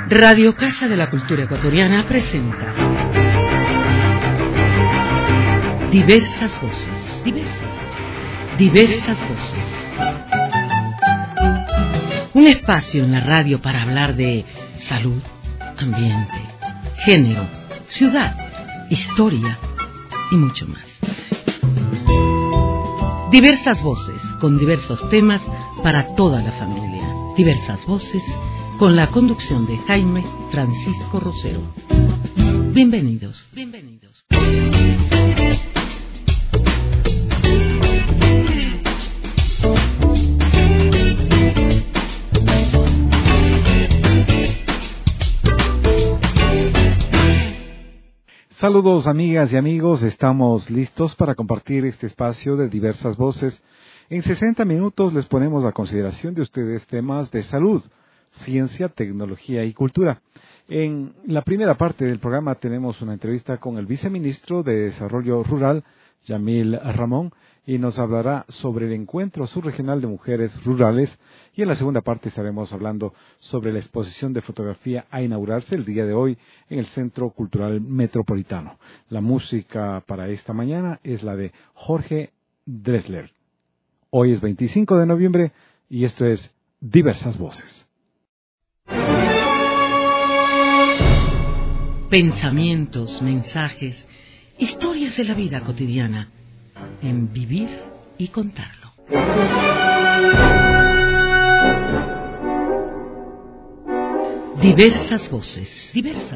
Radio Casa de la Cultura Ecuatoriana presenta Diversas Voces. Diversas Voces. Un espacio en la radio para hablar de salud, ambiente, género, ciudad, historia y mucho más. Diversas voces con diversos temas para toda la familia. Diversas voces con la conducción de Jaime Francisco Rosero. Bienvenidos. Saludos amigas y amigos, estamos listos para compartir este espacio de diversas voces. En 60 minutos les ponemos a consideración de ustedes temas de salud, ciencia, tecnología y cultura. En la primera parte del programa tenemos una entrevista con el viceministro de Desarrollo Rural, Yamil Ramón, y nos hablará sobre el encuentro subregional de mujeres rurales. Y en la segunda parte estaremos hablando sobre la exposición de fotografía a inaugurarse el día de hoy en el Centro Cultural Metropolitano. La música para esta mañana es la de Jorge Drexler. Hoy es 25 de noviembre y esto es Diversas Voces. Pensamientos, mensajes, historias de la vida cotidiana, en Vivir y Contarlo. Diversas voces.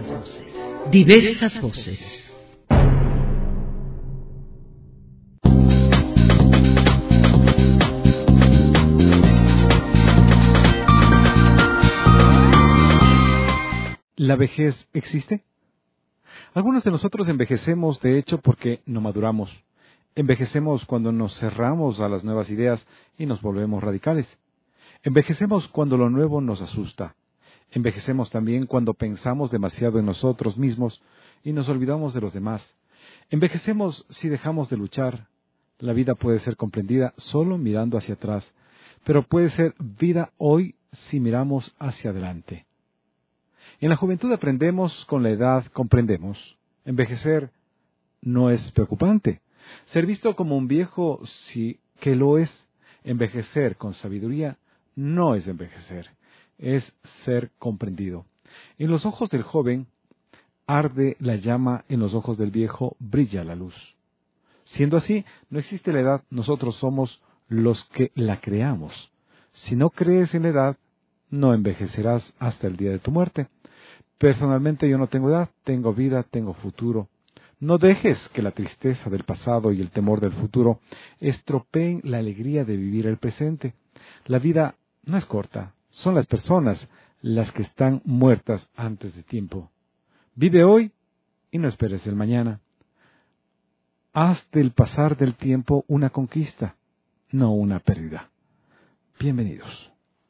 ¿La vejez existe? Algunos de nosotros envejecemos, de hecho, porque no maduramos. Envejecemos cuando nos cerramos a las nuevas ideas y nos volvemos radicales. Envejecemos cuando lo nuevo nos asusta. Envejecemos también cuando pensamos demasiado en nosotros mismos y nos olvidamos de los demás. Envejecemos si dejamos de luchar. La vida puede ser comprendida solo mirando hacia atrás, pero puede ser vida hoy si miramos hacia adelante. En la juventud aprendemos, con la edad comprendemos. Envejecer no es preocupante. Ser visto como un viejo sí que lo es. Envejecer con sabiduría no es envejecer, es ser comprendido. En los ojos del joven arde la llama, en los ojos del viejo brilla la luz. Siendo así, no existe la edad, nosotros somos los que la creamos. Si no crees en la edad, no envejecerás hasta el día de tu muerte. Personalmente yo no tengo edad, tengo vida, tengo futuro. No dejes que la tristeza del pasado y el temor del futuro estropeen la alegría de vivir el presente. La vida no es corta, son las personas las que están muertas antes de tiempo. Vive hoy y no esperes el mañana. Haz del pasar del tiempo una conquista, no una pérdida. Bienvenidos.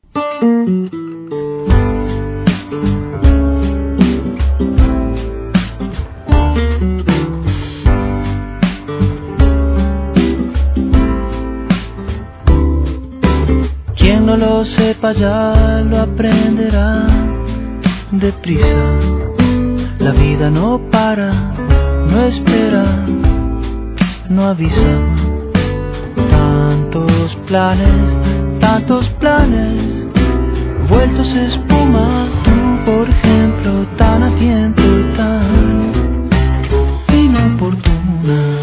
Quien no lo sepa ya lo aprenderá deprisa. La vida no para, no espera, no avisa. Tantos planes, vueltos espuma. Tú, por ejemplo, tan a tiempo, tan inoportuna.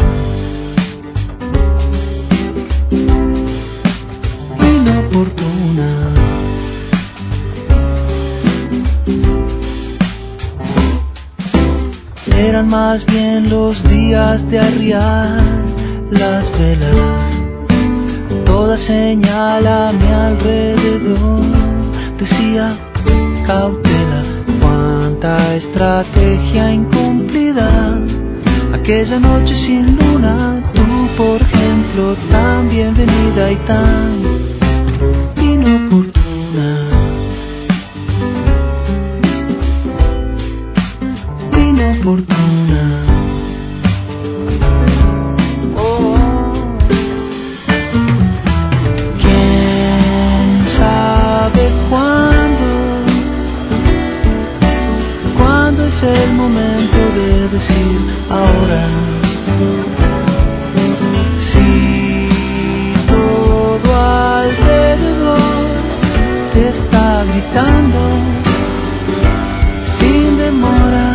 Eran más bien los días de arriar las velas. Toda señal a mi alrededor decía cautela. Cuánta estrategia incumplida. Aquella noche sin luna, tú por ejemplo, tan bienvenida y tan inoportuna. Inoportuna. ¿Quién sabe cuándo va gritando sin demora,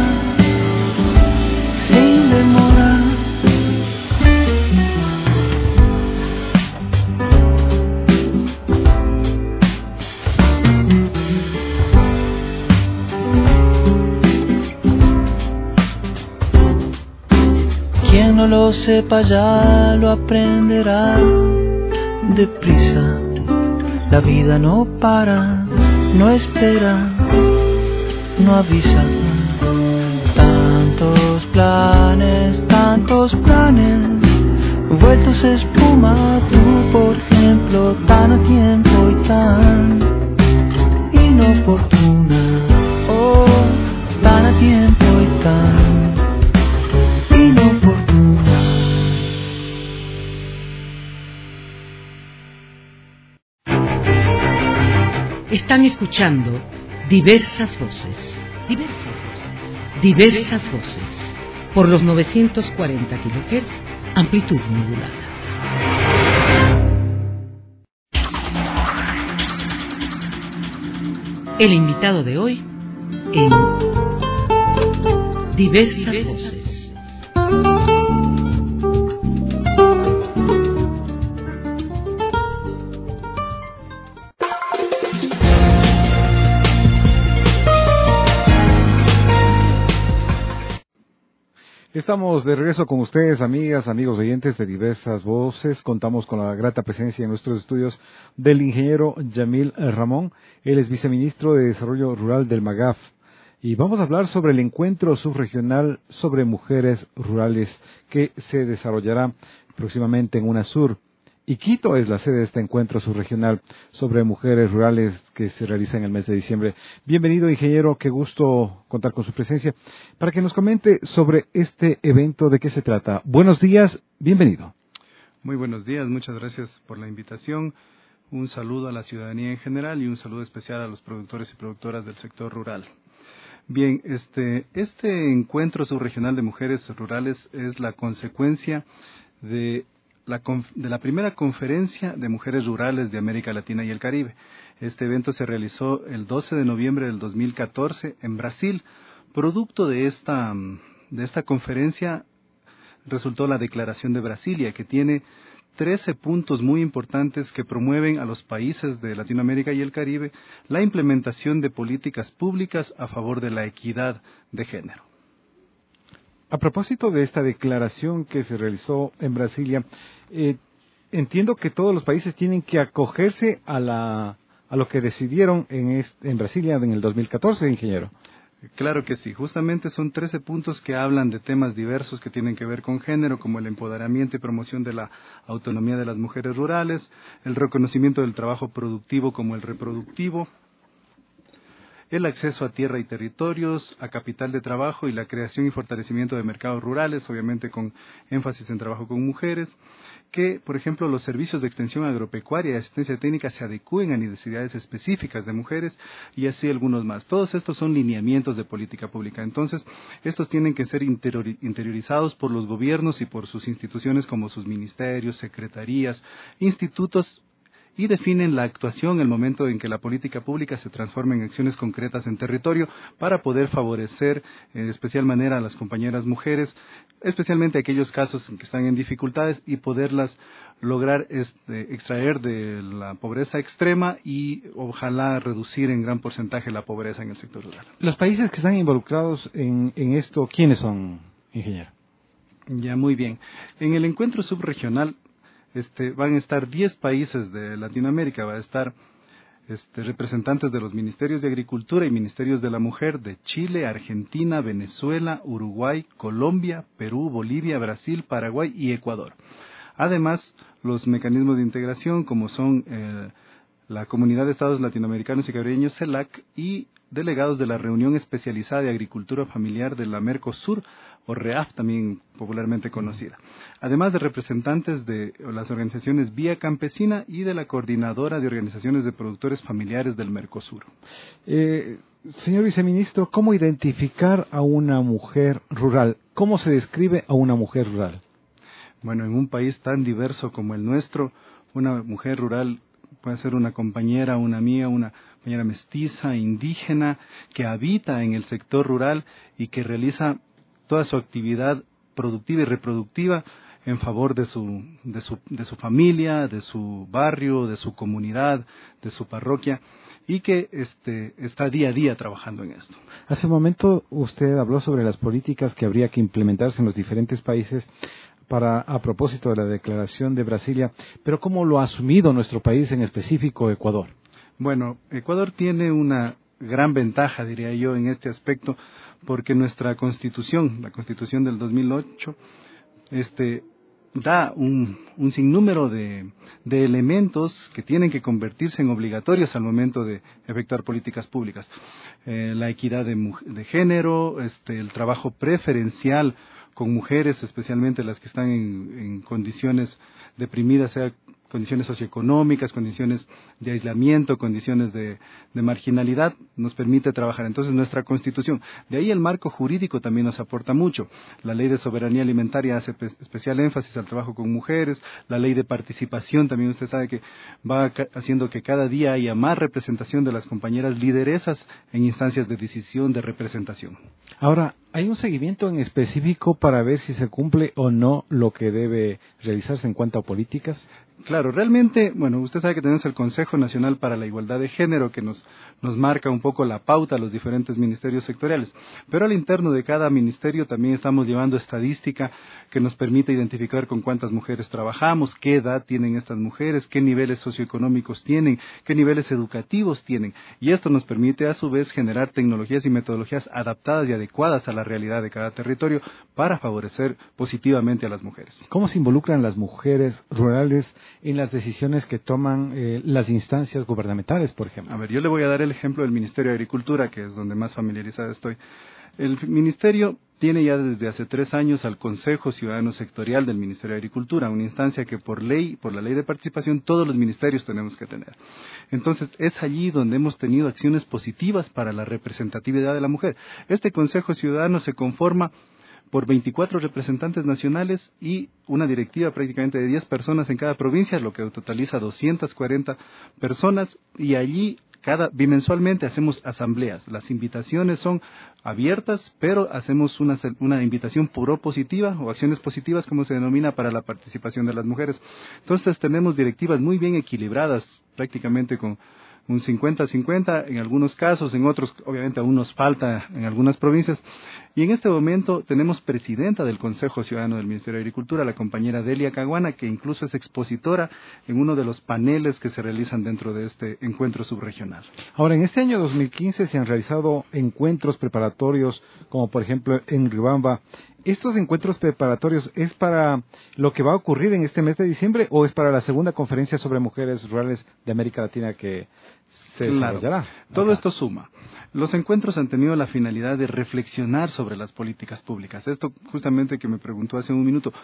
sin demora. Quien no lo sepa ya lo aprenderá deprisa. La vida no para, no espera, no avisa. Tantos planes, vueltos espuma. Tú, por ejemplo, tan a tiempo y tan inoportuna. Oh, tan a tiempo y tan inoportuna. Están escuchando diversas voces, diversas voces, por los 940 kHz, amplitud modulada. El invitado de hoy en diversas voces. Estamos de regreso con ustedes, amigas, amigos oyentes de diversas voces. Contamos con la grata presencia en nuestros estudios del ingeniero Yamil Ramón. Él es viceministro de Desarrollo Rural del MAGAF. Y vamos a hablar sobre el encuentro subregional sobre mujeres rurales que se desarrollará próximamente en UNASUR. Y Quito es la sede de este encuentro subregional sobre mujeres rurales que se realiza en el mes de diciembre. Bienvenido, ingeniero, qué gusto contar con su presencia para que nos comente sobre este evento, de qué se trata. Buenos días, bienvenido. Muy buenos días, muchas gracias por la invitación. Un saludo a la ciudadanía en general y un saludo especial a los productores y productoras del sector rural. Bien, este encuentro subregional de mujeres rurales es la consecuencia de la primera conferencia de mujeres rurales de América Latina y el Caribe. Este evento se realizó el 12 de noviembre del 2014 en Brasil. Producto de esta conferencia resultó la Declaración de Brasilia, que tiene 13 puntos muy importantes que promueven a los países de Latinoamérica y el Caribe la implementación de políticas públicas a favor de la equidad de género. A propósito de esta declaración que se realizó en Brasilia, entiendo que todos los países tienen que acogerse a lo que decidieron en Brasilia en el 2014, ingeniero. Claro que sí, justamente son 13 puntos que hablan de temas diversos que tienen que ver con género, como el empoderamiento y promoción de la autonomía de las mujeres rurales, el reconocimiento del trabajo productivo como el reproductivo, el acceso a tierra y territorios, a capital de trabajo y la creación y fortalecimiento de mercados rurales, obviamente con énfasis en trabajo con mujeres, que, por ejemplo, los servicios de extensión agropecuaria y asistencia técnica se adecúen a necesidades específicas de mujeres y así algunos más. Todos estos son lineamientos de política pública. Entonces, estos tienen que ser interiorizados por los gobiernos y por sus instituciones como sus ministerios, secretarías, institutos, y definen la actuación en el momento en que la política pública se transforma en acciones concretas en territorio para poder favorecer de especial manera a las compañeras mujeres, especialmente aquellos casos en que están en dificultades y poderlas lograr extraer de la pobreza extrema y ojalá reducir en gran porcentaje la pobreza en el sector rural. Los países que están involucrados en esto, ¿quiénes son, ingeniero? Ya, muy bien. En el encuentro subregional van a estar 10 países de Latinoamérica, va a estar representantes de los Ministerios de Agricultura y Ministerios de la Mujer de Chile, Argentina, Venezuela, Uruguay, Colombia, Perú, Bolivia, Brasil, Paraguay y Ecuador. Además, los mecanismos de integración como son la Comunidad de Estados Latinoamericanos y Caribeños, CELAC, y delegados de la Reunión Especializada de Agricultura Familiar de la Mercosur, o REAF, también popularmente conocida, además de representantes de las organizaciones Vía Campesina y de la Coordinadora de Organizaciones de Productores Familiares del Mercosur. Señor viceministro, ¿cómo identificar a una mujer rural? ¿Cómo se describe a una mujer rural? Bueno, en un país tan diverso como el nuestro, una mujer rural puede ser una compañera, una amiga, una compañera mestiza, indígena, que habita en el sector rural y que realiza toda su actividad productiva y reproductiva en favor de su familia, de su barrio, de su comunidad, de su parroquia, y que está día a día trabajando en esto. Hace un momento usted habló sobre las políticas que habría que implementarse en los diferentes países a propósito de la Declaración de Brasilia, pero ¿cómo lo ha asumido nuestro país, en específico Ecuador? Bueno, Ecuador tiene una gran ventaja, diría yo, en este aspecto, porque nuestra Constitución, la Constitución del 2008, da un sinnúmero de elementos que tienen que convertirse en obligatorios al momento de efectuar políticas públicas. La equidad de género, el trabajo preferencial con mujeres, especialmente las que están en condiciones deprimidas, sea condiciones socioeconómicas, condiciones de aislamiento, condiciones de marginalidad, nos permite trabajar. Entonces, nuestra Constitución, de ahí el marco jurídico también nos aporta mucho. La Ley de Soberanía Alimentaria hace especial énfasis al trabajo con mujeres, la Ley de Participación también usted sabe que va haciendo que cada día haya más representación de las compañeras lideresas en instancias de decisión, de representación. Ahora, ¿hay un seguimiento en específico para ver si se cumple o no lo que debe realizarse en cuanto a políticas? Claro, realmente, bueno, usted sabe que tenemos el Consejo Nacional para la Igualdad de Género que nos marca un poco la pauta a los diferentes ministerios sectoriales, pero al interno de cada ministerio también estamos llevando estadística que nos permite identificar con cuántas mujeres trabajamos, qué edad tienen estas mujeres, qué niveles socioeconómicos tienen, qué niveles educativos tienen, y esto nos permite a su vez generar tecnologías y metodologías adaptadas y adecuadas a la realidad de cada territorio para favorecer positivamente a las mujeres. ¿Cómo se involucran las mujeres rurales en las decisiones que toman las instancias gubernamentales, por ejemplo? A ver, yo le voy a dar el ejemplo del Ministerio de Agricultura, que es donde más familiarizada estoy. El Ministerio tiene ya desde hace 3 años al Consejo Ciudadano Sectorial del Ministerio de Agricultura, una instancia que por la ley de participación, todos los ministerios tenemos que tener. Entonces, es allí donde hemos tenido acciones positivas para la representatividad de la mujer. Este Consejo Ciudadano se conforma por 24 representantes nacionales y una directiva prácticamente de 10 personas en cada provincia, lo que totaliza 240 personas, y allí bimensualmente hacemos asambleas. Las invitaciones son abiertas, pero hacemos una invitación propositiva o acciones positivas, como se denomina, para la participación de las mujeres. Entonces tenemos directivas muy bien equilibradas, prácticamente con un 50-50 en algunos casos, en otros obviamente aún nos falta en algunas provincias. Y en este momento tenemos presidenta del Consejo Ciudadano del Ministerio de Agricultura, la compañera Delia Caguana, que incluso es expositora en uno de los paneles que se realizan dentro de este encuentro subregional. Ahora, en este año 2015 se han realizado encuentros preparatorios, como por ejemplo en Riobamba. ¿Estos encuentros preparatorios es para lo que va a ocurrir en este mes de diciembre o es para la segunda conferencia sobre mujeres rurales de América Latina que se desarrollará? Claro, todo esto suma. Los encuentros han tenido la finalidad de reflexionar sobre las políticas públicas. Esto justamente que me preguntó hace un minuto,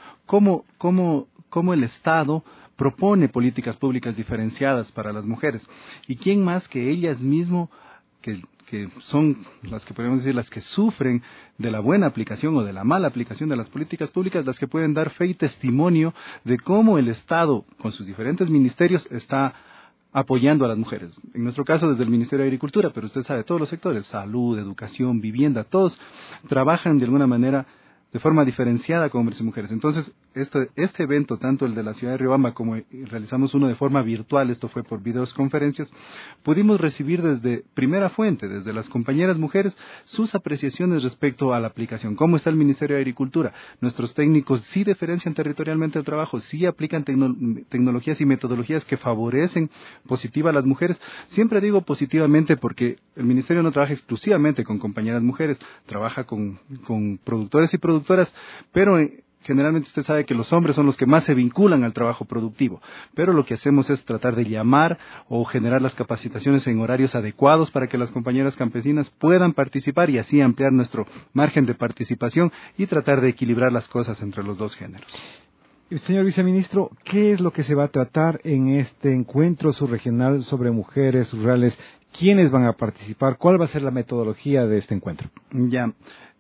¿cómo el Estado propone políticas públicas diferenciadas para las mujeres? ¿Y quién más que ellas mismas, que son las que podemos decir las que sufren de la buena aplicación o de la mala aplicación de las políticas públicas, las que pueden dar fe y testimonio de cómo el Estado, con sus diferentes ministerios, está apoyando a las mujeres? En nuestro caso, desde el Ministerio de Agricultura, pero usted sabe, todos los sectores, salud, educación, vivienda, todos trabajan de alguna manera de forma diferenciada con hombres y mujeres. Entonces, este evento, tanto el de la ciudad de Riobamba como realizamos uno de forma virtual, esto fue por videoconferencias, pudimos recibir desde primera fuente, desde las compañeras mujeres, sus apreciaciones respecto a la aplicación. ¿Cómo está el Ministerio de Agricultura? Nuestros técnicos sí diferencian territorialmente el trabajo, sí aplican tecnologías y metodologías que favorecen positiva a las mujeres. Siempre digo positivamente porque el Ministerio no trabaja exclusivamente con compañeras mujeres, trabaja con productores y productoras, pero generalmente usted sabe que los hombres son los que más se vinculan al trabajo productivo, pero lo que hacemos es tratar de llamar o generar las capacitaciones en horarios adecuados para que las compañeras campesinas puedan participar y así ampliar nuestro margen de participación y tratar de equilibrar las cosas entre los dos géneros. Señor viceministro, ¿qué es lo que se va a tratar en este encuentro subregional sobre mujeres rurales? ¿Quiénes van a participar? ¿Cuál va a ser la metodología de este encuentro? Ya,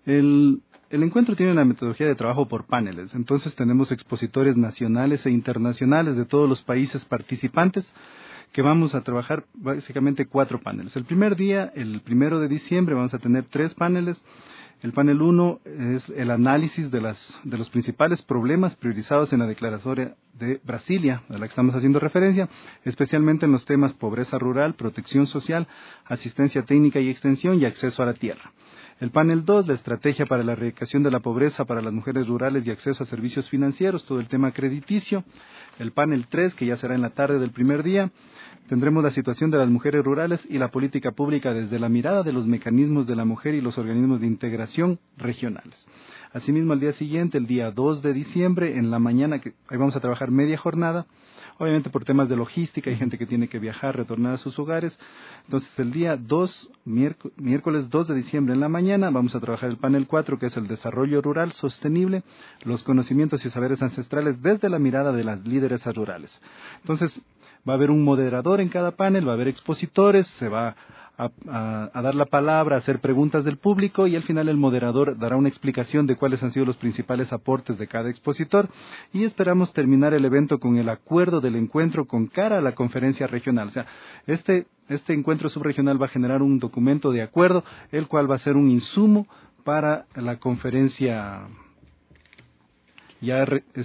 el encuentro tiene una metodología de trabajo por paneles, entonces tenemos expositores nacionales e internacionales de todos los países participantes que vamos a trabajar básicamente 4 paneles. El primer día, el 1 de diciembre, vamos a tener 3 paneles. El panel 1 es el análisis de los principales problemas priorizados en la declaratoria de Brasilia, a la que estamos haciendo referencia, especialmente en los temas pobreza rural, protección social, asistencia técnica y extensión y acceso a la tierra. El panel 2, la estrategia para la erradicación de la pobreza para las mujeres rurales y acceso a servicios financieros, todo el tema crediticio. El panel 3, que ya será en la tarde del primer día, tendremos la situación de las mujeres rurales y la política pública desde la mirada de los mecanismos de la mujer y los organismos de integración regionales. Asimismo, al día siguiente, el día 2 de diciembre, en la mañana, ahí vamos a trabajar media jornada, obviamente por temas de logística, hay gente que tiene que viajar, retornar a sus hogares. Entonces, el día 2, miércoles 2 de diciembre en la mañana, vamos a trabajar el panel 4, que es el desarrollo rural sostenible, los conocimientos y saberes ancestrales desde la mirada de las lideresas rurales. Entonces, va a haber un moderador en cada panel, va a haber expositores, se va a dar la palabra, a hacer preguntas del público y al final el moderador dará una explicación de cuáles han sido los principales aportes de cada expositor y esperamos terminar el evento con el acuerdo del encuentro con cara a la conferencia regional. O sea, este encuentro subregional va a generar un documento de acuerdo, el cual va a ser un insumo para la conferencia ya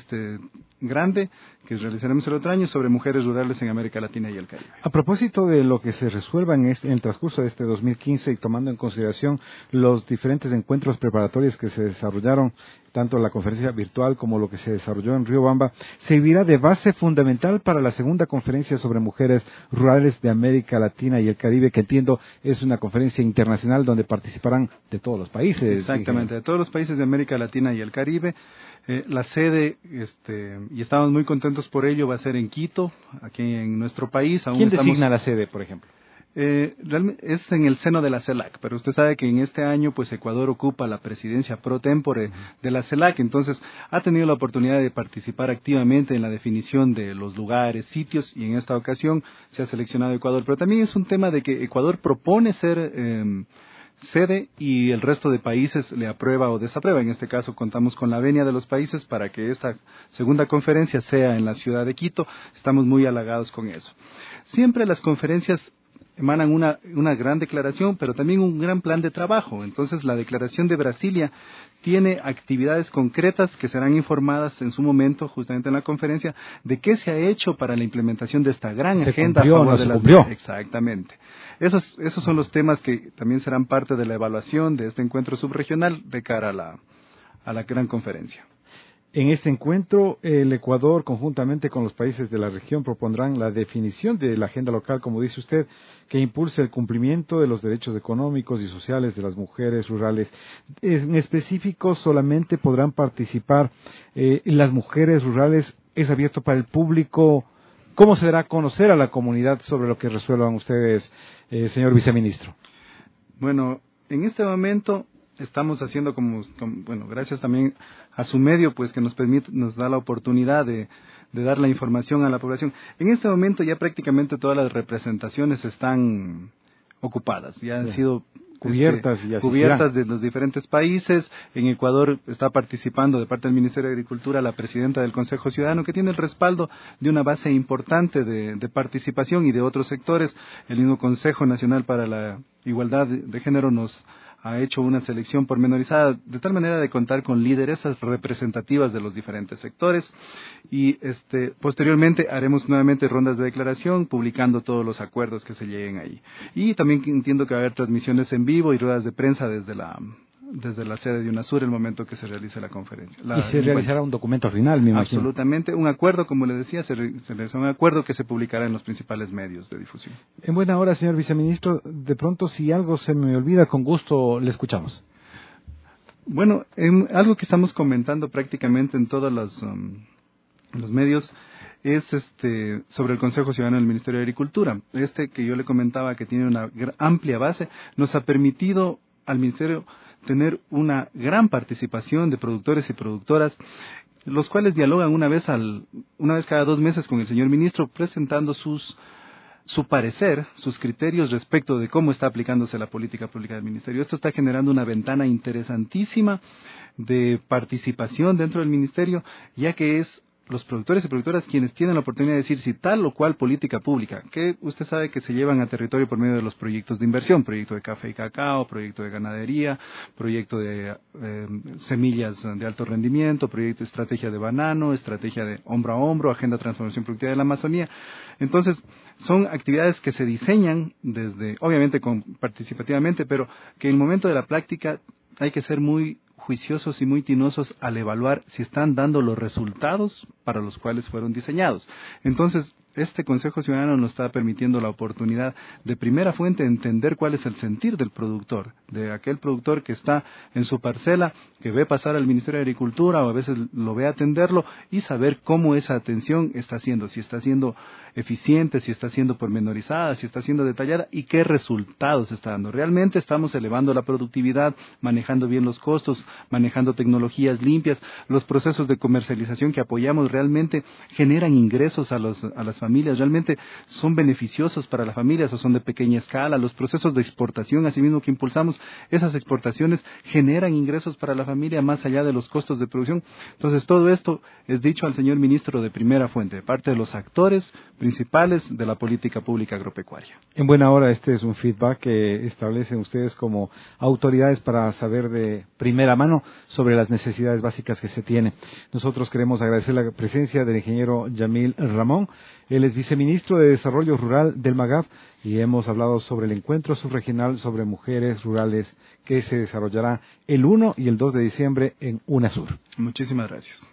grande que realizaremos el otro año sobre mujeres rurales en América Latina y el Caribe. A propósito de lo que se resuelva en el transcurso de este 2015 y tomando en consideración los diferentes encuentros preparatorios que se desarrollaron, tanto la conferencia virtual como lo que se desarrolló en Riobamba, servirá de base fundamental para la segunda conferencia sobre mujeres rurales de América Latina y el Caribe, que entiendo es una conferencia internacional donde participarán de todos los países. Exactamente, de todos los países de América Latina y el Caribe. La sede, y estamos muy contentos por ello, va a ser en Quito, aquí en nuestro país. ¿Quién designa la sede, por ejemplo? Realmente es en el seno de la CELAC, pero usted sabe que en este año pues Ecuador ocupa la presidencia pro tempore de la CELAC, entonces ha tenido la oportunidad de participar activamente en la definición de los lugares, sitios, y en esta ocasión se ha seleccionado Ecuador. Pero también es un tema de que Ecuador propone ser sede y el resto de países le aprueba o desaprueba. En este caso contamos con la venia de los países para que esta segunda conferencia sea en la ciudad de Quito. Estamos muy halagados con eso. Siempre las conferencias emanan una gran declaración, pero también un gran plan de trabajo. Entonces, la declaración de Brasilia tiene actividades concretas que serán informadas en su momento, justamente en la conferencia, de qué se ha hecho para la implementación de esta gran agenda. Se cumplió. Exactamente. Esos son los temas que también serán parte de la evaluación de este encuentro subregional de cara a la gran conferencia. En este encuentro, el Ecuador, conjuntamente con los países de la región, propondrán la definición de la agenda local, como dice usted, que impulse el cumplimiento de los derechos económicos y sociales de las mujeres rurales. En específico, solamente podrán participar las mujeres rurales. ¿Es abierto para el público? ¿Cómo se dará a conocer a la comunidad sobre lo que resuelvan ustedes, señor viceministro? Bueno, en este momento estamos haciendo gracias también a su medio, pues que nos da la oportunidad de dar la información a la población. En este momento ya prácticamente todas las representaciones están ocupadas, ya han sido cubiertas de los diferentes países. En Ecuador está participando de parte del Ministerio de Agricultura la presidenta del Consejo Ciudadano, que tiene el respaldo de una base importante de participación y de otros sectores. El mismo Consejo Nacional para la Igualdad de Género nos ha hecho una selección pormenorizada de tal manera de contar con lideresas representativas de los diferentes sectores y posteriormente haremos nuevamente rondas de declaración publicando todos los acuerdos que se lleguen ahí. Y también entiendo que va a haber transmisiones en vivo y ruedas de prensa desde la sede de UNASUR el momento que se realice la conferencia. Y se realizará un documento final, me imagino. Absolutamente, un acuerdo, como le decía, se realizará un acuerdo que se publicará en los principales medios de difusión. En buena hora, señor viceministro, de pronto si algo se me olvida, con gusto le escuchamos. Bueno, algo que estamos comentando prácticamente en todos los medios es sobre el Consejo Ciudadano del Ministerio de Agricultura. Que yo le comentaba que tiene una amplia base, nos ha permitido al Ministerio tener una gran participación de productores y productoras, los cuales dialogan una vez cada 2 meses con el señor ministro, presentando su parecer, sus criterios respecto de cómo está aplicándose la política pública del ministerio. Esto está generando una ventana interesantísima de participación dentro del ministerio, ya que es los productores y productoras quienes tienen la oportunidad de decir si tal o cual política pública, que usted sabe que se llevan a territorio por medio de los proyectos de inversión, proyecto de café y cacao, proyecto de ganadería, proyecto de semillas de alto rendimiento, proyecto de estrategia de banano, estrategia de hombro a hombro, agenda de transformación productiva de la Amazonía. Entonces, son actividades que se diseñan desde, obviamente participativamente, pero que en el momento de la práctica hay que ser muy juiciosos y muy tinosos al evaluar si están dando los resultados para los cuales fueron diseñados. Entonces, este Consejo Ciudadano nos está permitiendo la oportunidad de primera fuente entender cuál es el sentir del productor, de aquel productor que está en su parcela, que ve pasar al Ministerio de Agricultura o a veces lo ve atenderlo y saber cómo esa atención está siendo, si está siendo eficiente, si está siendo pormenorizada, si está siendo detallada y qué resultados está dando. Realmente estamos elevando la productividad, manejando bien los costos, manejando tecnologías limpias, los procesos de comercialización que apoyamos realmente generan ingresos a las familias, realmente son beneficiosos para las familias o son de pequeña escala. Los procesos de exportación, asimismo que impulsamos, esas exportaciones generan ingresos para la familia más allá de los costos de producción. Entonces todo esto es dicho al señor ministro de primera fuente, de parte de los actores principales de la política pública agropecuaria. En buena hora, este es un feedback que establecen ustedes como autoridades para saber de primera mano sobre las necesidades básicas que se tienen. Nosotros queremos agradecer la presencia del ingeniero Yamil Ramón. Él es viceministro de Desarrollo Rural del MAGAF y hemos hablado sobre el encuentro subregional sobre mujeres rurales que se desarrollará el 1 y el 2 de diciembre en UNASUR. Muchísimas gracias.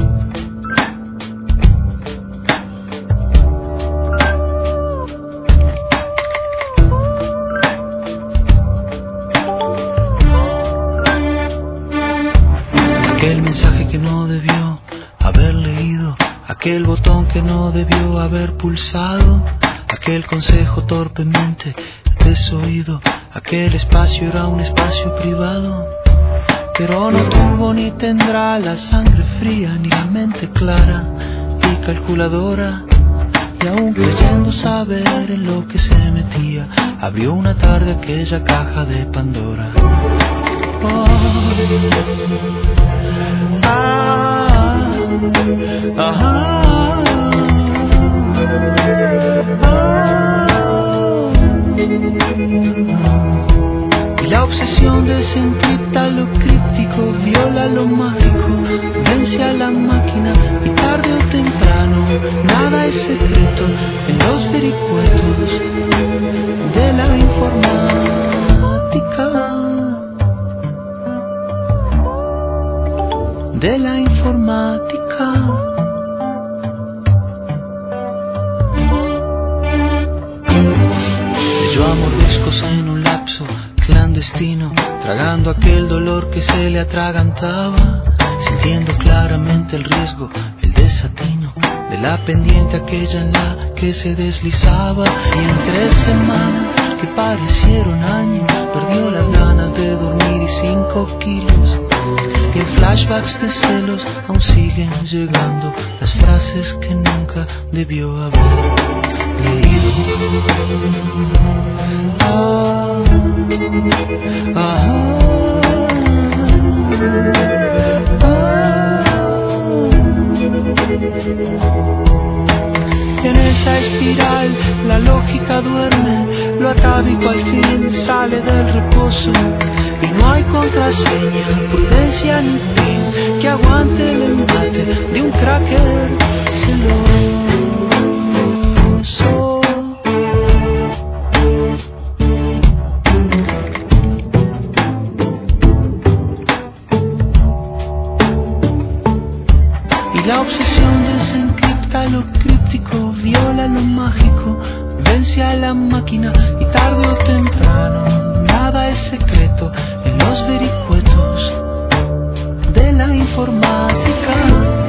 Aquel mensaje que no debió haber leído, aquel botón que no debió haber pulsado, aquel consejo torpemente desoído, aquel espacio era un espacio privado, pero no tuvo ni tendrá la sangre fría ni la mente clara y calculadora, y aún creyendo saber en lo que se metía, abrió una tarde aquella caja de Pandora. Y la obsesión desencripta lo críptico, viola lo mágico, vence a la máquina y tarde o temprano nada es secreto en los vericuetos de la informática. De la informática. Leyó a mordiscos en un lapso clandestino, tragando aquel dolor que se le atragantaba, sintiendo claramente el riesgo, el desatino de la pendiente aquella en la que se deslizaba, y en 3 semanas que parecieron años perdió las ganas de dormir y 5 kilos. Y en flashbacks de celos aún siguen llegando las frases que nunca debió haber leído. En esa espiral la lógica duerme, lo atávico al fin sale del reposo. Y no hay contraseña, prudencia ni fin que aguante el embate de un cracker celoso. Y la obsesión desencripta lo críptico, viola lo mágico, vence a la máquina y tarde o temprano nada es secreto en los vericuetos de la informática.